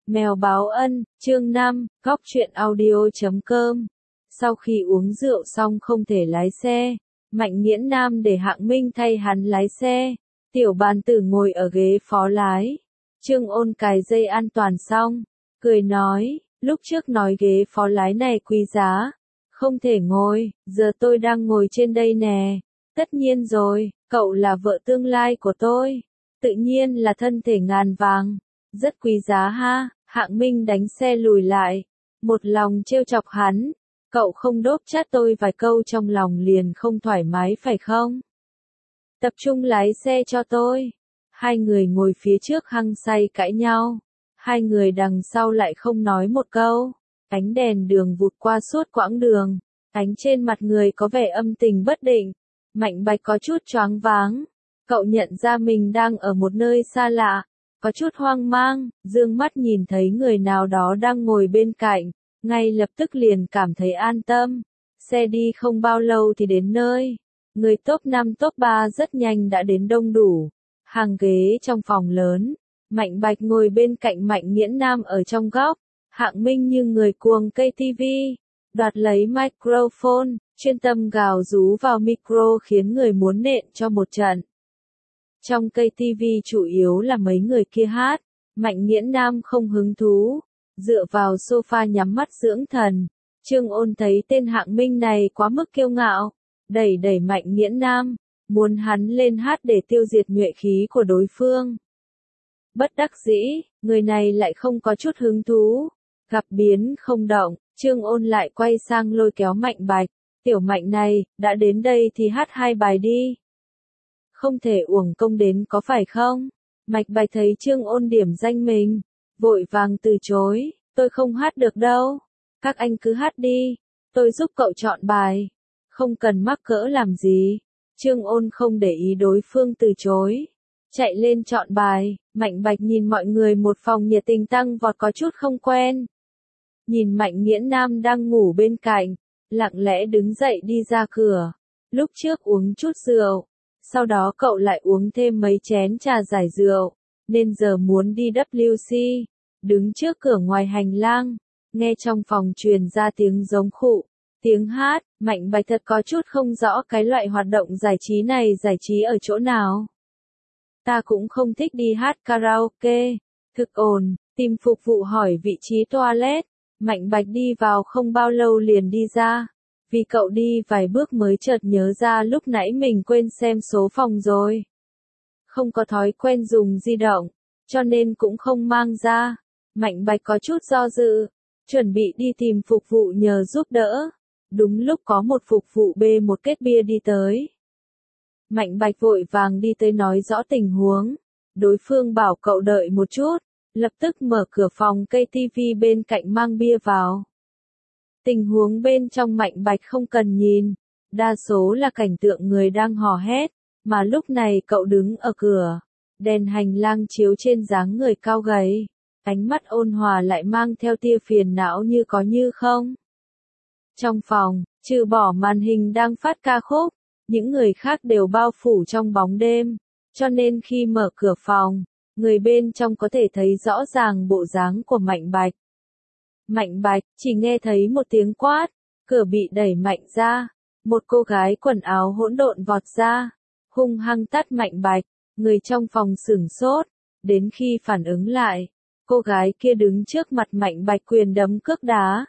Mèo báo ân, chương 5, góc truyện audio.com. Sau khi uống rượu xong không thể lái xe, Mạnh Nghiễn Nam để Hạng Minh thay hắn lái xe. Tiểu Bàn Tử ngồi ở ghế phó lái. Trương Ôn cài dây an toàn xong, cười nói, lúc trước nói ghế phó lái này quý giá, không thể ngồi, giờ tôi đang ngồi trên đây nè. Tất nhiên rồi, cậu là vợ tương lai của tôi, tự nhiên là thân thể ngàn vàng, rất quý giá ha. Hạng Minh đánh xe lùi lại, một lòng trêu chọc hắn, cậu không đốp chát tôi vài câu trong lòng liền không thoải mái phải không? Tập trung lái xe cho tôi. Hai người ngồi phía trước hăng say cãi nhau, hai người đằng sau lại không nói một câu. Ánh đèn đường vụt qua suốt quãng đường, ánh trên mặt người có vẻ âm tình bất định. Mạnh Bạch có chút choáng váng, cậu nhận ra mình đang ở một nơi xa lạ, có chút hoang mang, dương mắt nhìn thấy người nào đó đang ngồi bên cạnh, ngay lập tức liền cảm thấy an tâm. Xe đi không bao lâu thì đến nơi, người top 5 top 3 rất nhanh đã đến đông đủ, hàng ghế trong phòng lớn. Mạnh Bạch ngồi bên cạnh Mạnh Nghiễn Nam ở trong góc, Hạng Minh như người cuồng cây TV, đoạt lấy microphone, chuyên tâm gào rú vào micro khiến người muốn nện cho một trận. Trong cây TV chủ yếu là mấy người kia hát, Mạnh Nghiễn Nam không hứng thú, dựa vào sofa nhắm mắt dưỡng thần. Trương Ôn thấy tên Hạng Minh này quá mức kiêu ngạo, đẩy đẩy Mạnh Nghiễn Nam, muốn hắn lên hát để tiêu diệt nhuệ khí của đối phương. Bất đắc dĩ, người này lại không có chút hứng thú, gặp biến không động, Trương Ôn lại quay sang lôi kéo Mạnh Bạch, tiểu Mạnh này, đã đến đây thì hát hai bài đi. Không thể uổng công đến có phải không? Mạch Bạch thấy Trương Ôn điểm danh mình, vội vàng từ chối, tôi không hát được đâu. Các anh cứ hát đi, tôi giúp cậu chọn bài. Không cần mắc cỡ làm gì. Trương Ôn không để ý đối phương từ chối, chạy lên chọn bài. Mạnh Bạch nhìn mọi người một phòng nhiệt tình tăng vọt có chút không quen. Nhìn Mạnh Nghiễn Nam đang ngủ bên cạnh, lặng lẽ đứng dậy đi ra cửa. Lúc trước uống chút rượu, sau đó cậu lại uống thêm mấy chén trà giải rượu, nên giờ muốn đi WC. Đứng trước cửa ngoài hành lang, nghe trong phòng truyền ra tiếng giống khụ, tiếng hát. Mạnh Bạch thật có chút không rõ cái loại hoạt động giải trí này giải trí ở chỗ nào. Ta cũng không thích đi hát karaoke, thực ồn, tìm phục vụ hỏi vị trí toilet. Mạnh Bạch đi vào không bao lâu liền đi ra. Vì cậu đi vài bước mới chợt nhớ ra lúc nãy mình quên xem số phòng rồi. Không có thói quen dùng di động, cho nên cũng không mang ra. Mạnh Bạch có chút do dự, chuẩn bị đi tìm phục vụ nhờ giúp đỡ. Đúng lúc có một phục vụ bê một két bia đi tới. Mạnh Bạch vội vàng đi tới nói rõ tình huống. Đối phương bảo cậu đợi một chút, lập tức mở cửa phòng cây TV bên cạnh mang bia vào. Tình huống bên trong Mạnh Bạch không cần nhìn, đa số là cảnh tượng người đang hò hét, mà lúc này cậu đứng ở cửa, đèn hành lang chiếu trên dáng người cao gầy, ánh mắt ôn hòa lại mang theo tia phiền não như có như không. Trong phòng, trừ bỏ màn hình đang phát ca khúc, những người khác đều bao phủ trong bóng đêm, cho nên khi mở cửa phòng, người bên trong có thể thấy rõ ràng bộ dáng của Mạnh Bạch. Mạnh Bạch chỉ nghe thấy một tiếng quát, cửa bị đẩy mạnh ra, một cô gái quần áo hỗn độn vọt ra, hung hăng tát Mạnh Bạch. Người trong phòng sửng sốt, đến khi phản ứng lại, cô gái kia đứng trước mặt Mạnh Bạch quyền đấm cước đá.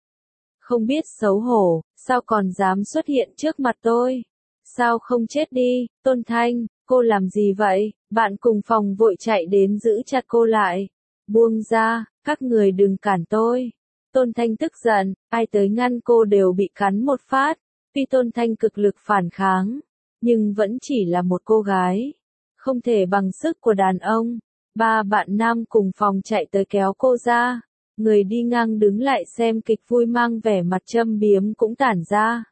Không biết xấu hổ, sao còn dám xuất hiện trước mặt tôi? Sao không chết đi? Tôn Thanh, cô làm gì vậy? Bạn cùng phòng vội chạy đến giữ chặt cô lại. Buông ra, các người đừng cản tôi. Tôn Thanh tức giận, ai tới ngăn cô đều bị cắn một phát. Tuy Tôn Thanh cực lực phản kháng, nhưng vẫn chỉ là một cô gái, không thể bằng sức của đàn ông. Ba bạn nam cùng phòng chạy tới kéo cô ra. Người đi ngang đứng lại xem kịch vui mang vẻ mặt châm biếm cũng tản ra.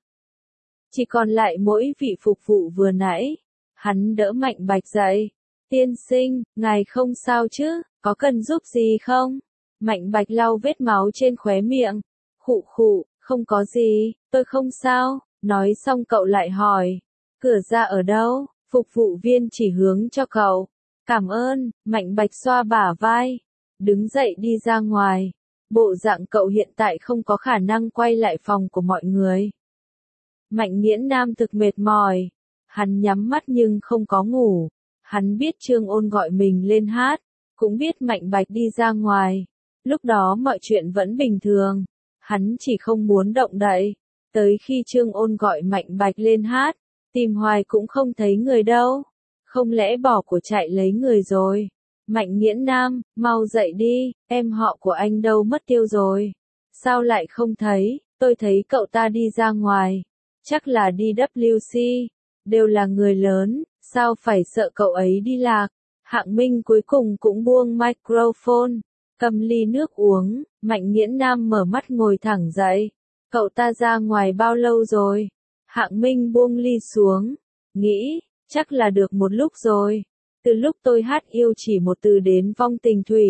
Chỉ còn lại mỗi vị phục vụ vừa nãy. Hắn đỡ Mạnh Bạch dậy. Tiên sinh, ngài không sao chứ, có cần giúp gì không? Mạnh Bạch lau vết máu trên khóe miệng. Khụ khụ, không có gì, tôi không sao. Nói xong cậu lại hỏi, cửa ra ở đâu? Phục vụ viên chỉ hướng cho cậu. Cảm ơn, Mạnh Bạch xoa bả vai. đứng dậy đi ra ngoài. Bộ dạng cậu hiện tại không có khả năng quay lại phòng của mọi người. Mạnh Nghiễn Nam thực mệt mỏi. Hắn nhắm mắt nhưng không có ngủ. Hắn biết Trương Ôn gọi mình lên hát, cũng biết Mạnh Bạch đi ra ngoài. Lúc đó mọi chuyện vẫn bình thường. Hắn chỉ không muốn động đậy. Tới khi Trương Ôn gọi Mạnh Bạch lên hát, tìm hoài cũng không thấy người đâu. Không lẽ bỏ của chạy lấy người rồi? Mạnh Nghiễn Nam, mau dậy đi, em họ của anh đâu mất tiêu rồi? Sao lại không thấy? Tôi thấy cậu ta đi ra ngoài. Chắc là đi WC. Đều là người lớn, sao phải sợ cậu ấy đi lạc? Hạng Minh cuối cùng cũng buông microphone, cầm ly nước uống. Mạnh Nghiễn Nam mở mắt ngồi thẳng dậy. Cậu ta ra ngoài bao lâu rồi? Hạng Minh buông ly xuống, nghĩ, chắc là được một lúc rồi. Từ lúc tôi hát yêu chỉ một từ đến vong tình thủy.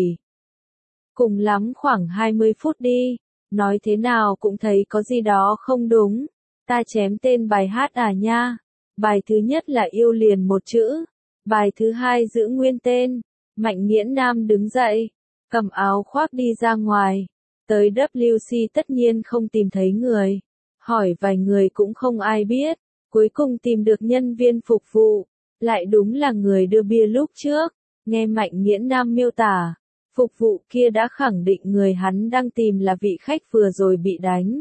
Cùng lắm khoảng 20 phút đi, nói thế nào cũng thấy có gì đó không đúng. Ta chém tên bài hát à nha. Bài thứ nhất là yêu liền một chữ. Bài thứ hai giữ nguyên tên. Mạnh Nghiễn Nam đứng dậy, cầm áo khoác đi ra ngoài. Tới WC tất nhiên không tìm thấy người. Hỏi vài người cũng không ai biết. Cuối cùng tìm được nhân viên phục vụ. Lại đúng là người đưa bia lúc trước. Nghe Mạnh Nghiễn Nam miêu tả, phục vụ kia đã khẳng định người hắn đang tìm là vị khách vừa rồi bị đánh.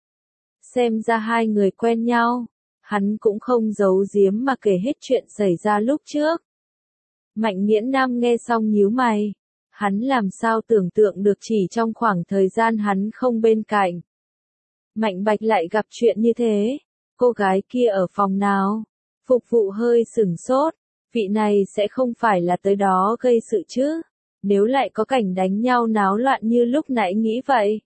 Xem ra hai người quen nhau. Hắn cũng không giấu giếm mà kể hết chuyện xảy ra lúc trước. Mạnh Nghiễn Nam nghe xong nhíu mày. Hắn làm sao tưởng tượng được chỉ trong khoảng thời gian hắn không bên cạnh. Mạnh Bạch lại gặp chuyện như thế. Cô gái kia ở phòng nào? Phục vụ hơi sửng sốt. Vị này sẽ không phải là tới đó gây sự chứ? Nếu lại có cảnh đánh nhau náo loạn như lúc nãy nghĩ vậy.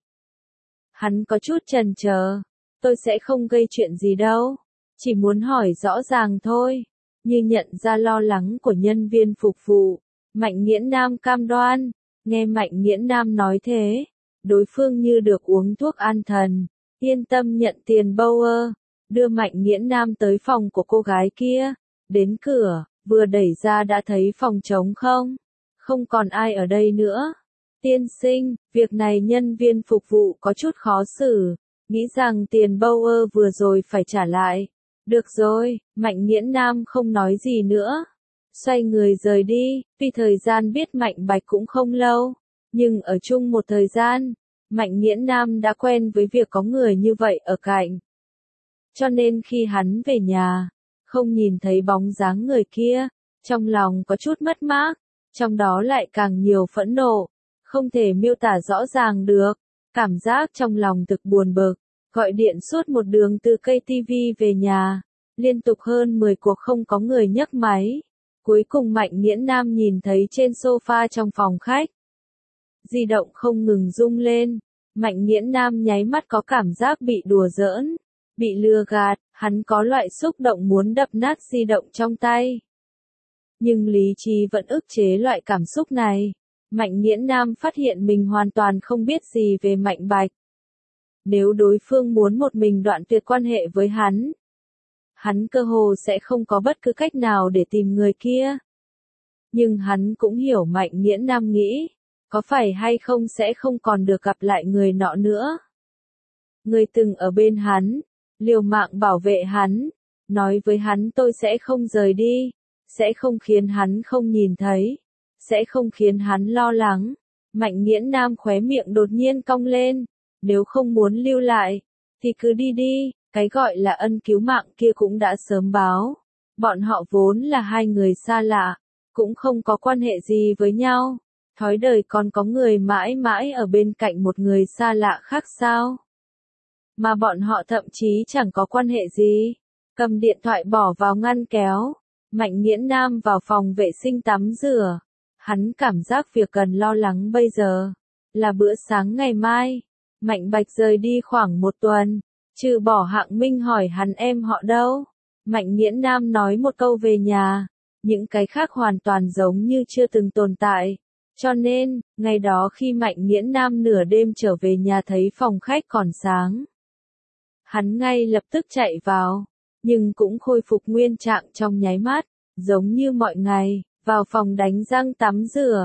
Hắn có chút chần chờ. Tôi sẽ không gây chuyện gì đâu. Chỉ muốn hỏi rõ ràng thôi. Như nhận ra lo lắng của nhân viên phục vụ. Mạnh Nghiễn Nam cam đoan. Nghe Mạnh Nghiễn Nam nói thế. Đối phương như được uống thuốc an thần. Yên tâm nhận tiền Bauer. Đưa Mạnh Nghiễn Nam tới phòng của cô gái kia. Đến cửa, vừa đẩy ra đã thấy phòng trống không? Không còn ai ở đây nữa. Tiên sinh, việc này nhân viên phục vụ có chút khó xử. Nghĩ rằng tiền Bauer vừa rồi phải trả lại. Được rồi, Mạnh Nghiễn Nam không nói gì nữa. Xoay người rời đi, vì thời gian biết Mạnh Bạch cũng không lâu. Nhưng ở chung một thời gian, Mạnh Nghiễn Nam đã quen với việc có người như vậy ở cạnh. Cho nên khi hắn về nhà, không nhìn thấy bóng dáng người kia, trong lòng có chút mất mát, trong đó lại càng nhiều phẫn nộ, không thể miêu tả rõ ràng được, cảm giác trong lòng thực buồn bực, gọi điện suốt một đường từ cây TV về nhà, liên tục hơn 10 cuộc không có người nhấc máy. Cuối cùng Mạnh Nghiễn Nam nhìn thấy trên sofa trong phòng khách. Di động không ngừng rung lên, Mạnh Nghiễn Nam nháy mắt có cảm giác bị đùa giỡn. Bị lừa gạt, hắn có loại xúc động muốn đập nát di động trong tay. Nhưng lý trí vẫn ức chế loại cảm xúc này. Mạnh Nghiễn Nam phát hiện mình hoàn toàn không biết gì về Mạnh Bạch. Nếu đối phương muốn một mình đoạn tuyệt quan hệ với hắn cơ hồ sẽ không có bất cứ cách nào để tìm người kia. Nhưng hắn cũng hiểu Mạnh Nghiễn Nam nghĩ, có phải hay không sẽ không còn được gặp lại người nọ nữa. Người từng ở bên hắn, liều mạng bảo vệ hắn, nói với hắn tôi sẽ không rời đi, sẽ không khiến hắn không nhìn thấy, sẽ không khiến hắn lo lắng. Mạnh Nghiễn Nam khóe miệng đột nhiên cong lên, nếu không muốn lưu lại, thì cứ đi đi, cái gọi là ân cứu mạng kia cũng đã sớm báo. Bọn họ vốn là hai người xa lạ, cũng không có quan hệ gì với nhau, thói đời còn có người mãi mãi ở bên cạnh một người xa lạ khác sao? Mà bọn họ thậm chí chẳng có quan hệ gì. Cầm điện thoại bỏ vào ngăn kéo. Mạnh Nghiễn Nam vào phòng vệ sinh tắm rửa. Hắn cảm giác việc cần lo lắng bây giờ là bữa sáng ngày mai. Mạnh Bạch rời đi khoảng một tuần. Trừ bỏ Hạng Minh hỏi hắn em họ đâu. Mạnh Nghiễn Nam nói một câu về nhà. Những cái khác hoàn toàn giống như chưa từng tồn tại. Cho nên, ngày đó khi Mạnh Nghiễn Nam nửa đêm trở về nhà thấy phòng khách còn sáng. Hắn ngay lập tức chạy vào, nhưng cũng khôi phục nguyên trạng trong nháy mắt, giống như mọi ngày, vào phòng đánh răng tắm rửa.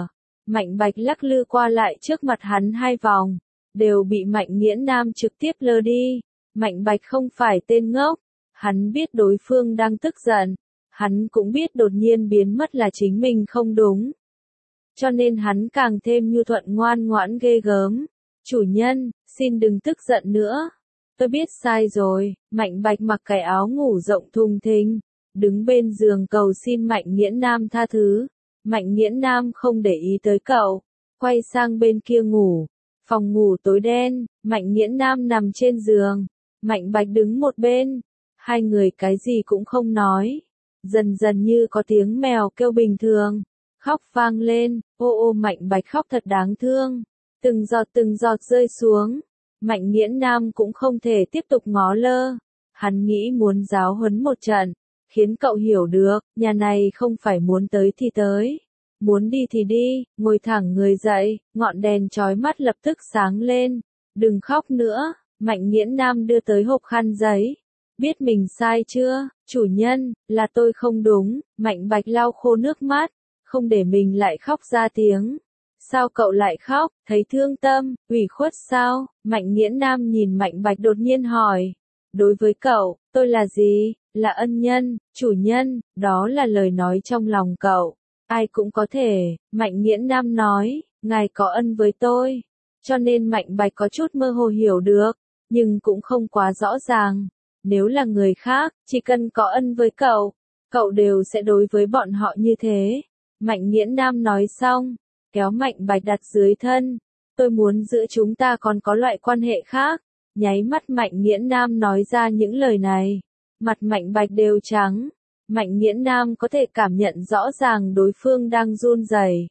Mạnh Bạch lắc lư qua lại trước mặt hắn 2 vòng, đều bị Mạnh Nghiễn Nam trực tiếp lơ đi. Mạnh Bạch không phải tên ngốc, hắn biết đối phương đang tức giận, hắn cũng biết đột nhiên biến mất là chính mình không đúng. Cho nên hắn càng thêm nhu thuận ngoan ngoãn ghê gớm. Chủ nhân, xin đừng tức giận nữa. Tôi biết sai rồi. Mạnh Bạch mặc cái áo ngủ rộng thùng thình, đứng bên giường cầu xin Mạnh Nghiễn Nam tha thứ. Mạnh Nghiễn Nam không để ý tới cậu, quay sang bên kia ngủ. Phòng ngủ tối đen, Mạnh Nghiễn Nam nằm trên giường, Mạnh Bạch đứng một bên. Hai người cái gì cũng không nói. Dần dần như có tiếng mèo kêu bình thường, khóc vang lên. Ô ô, Mạnh Bạch khóc thật đáng thương, từng giọt rơi xuống. Mạnh Nghiễn Nam cũng không thể tiếp tục ngó lơ, hắn nghĩ muốn giáo huấn một trận, khiến cậu hiểu được, nhà này không phải muốn tới thì tới, muốn đi thì đi. Ngồi thẳng người dậy, ngọn đèn chói mắt lập tức sáng lên. Đừng khóc nữa. Mạnh Nghiễn Nam đưa tới hộp khăn giấy. Biết mình sai chưa, chủ nhân, là tôi không đúng. Mạnh Bạch lau khô nước mắt, không để mình lại khóc ra tiếng. Sao cậu lại khóc, thấy thương tâm, ủy khuất sao? Mạnh Nghiễn Nam nhìn Mạnh Bạch đột nhiên hỏi. Đối với cậu, tôi là gì? Là ân nhân, chủ nhân, đó là lời nói trong lòng cậu. Ai cũng có thể. Mạnh Nghiễn Nam nói, ngài có ân với tôi. Cho nên Mạnh Bạch có chút mơ hồ hiểu được, nhưng cũng không quá rõ ràng. Nếu là người khác, chỉ cần có ân với cậu, cậu đều sẽ đối với bọn họ như thế. Mạnh Nghiễn Nam nói xong, kéo Mạnh Bạch đặt dưới thân. Tôi muốn giữa chúng ta còn có loại quan hệ khác. Nháy mắt Mạnh Nghiễn Nam nói ra những lời này, mặt Mạnh Bạch đều trắng. Mạnh Nghiễn Nam có thể cảm nhận rõ ràng đối phương đang run rẩy.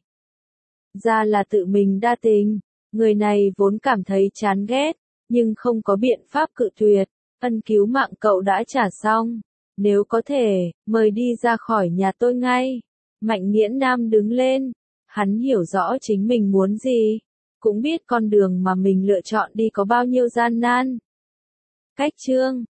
Ra là tự mình đa tình, người này vốn cảm thấy chán ghét, nhưng không có biện pháp cự tuyệt. Ân cứu mạng cậu đã trả xong, nếu có thể, mời đi ra khỏi nhà tôi ngay. Mạnh Nghiễn Nam đứng lên, hắn hiểu rõ chính mình muốn gì, cũng biết con đường mà mình lựa chọn đi có bao nhiêu gian nan. Cách chương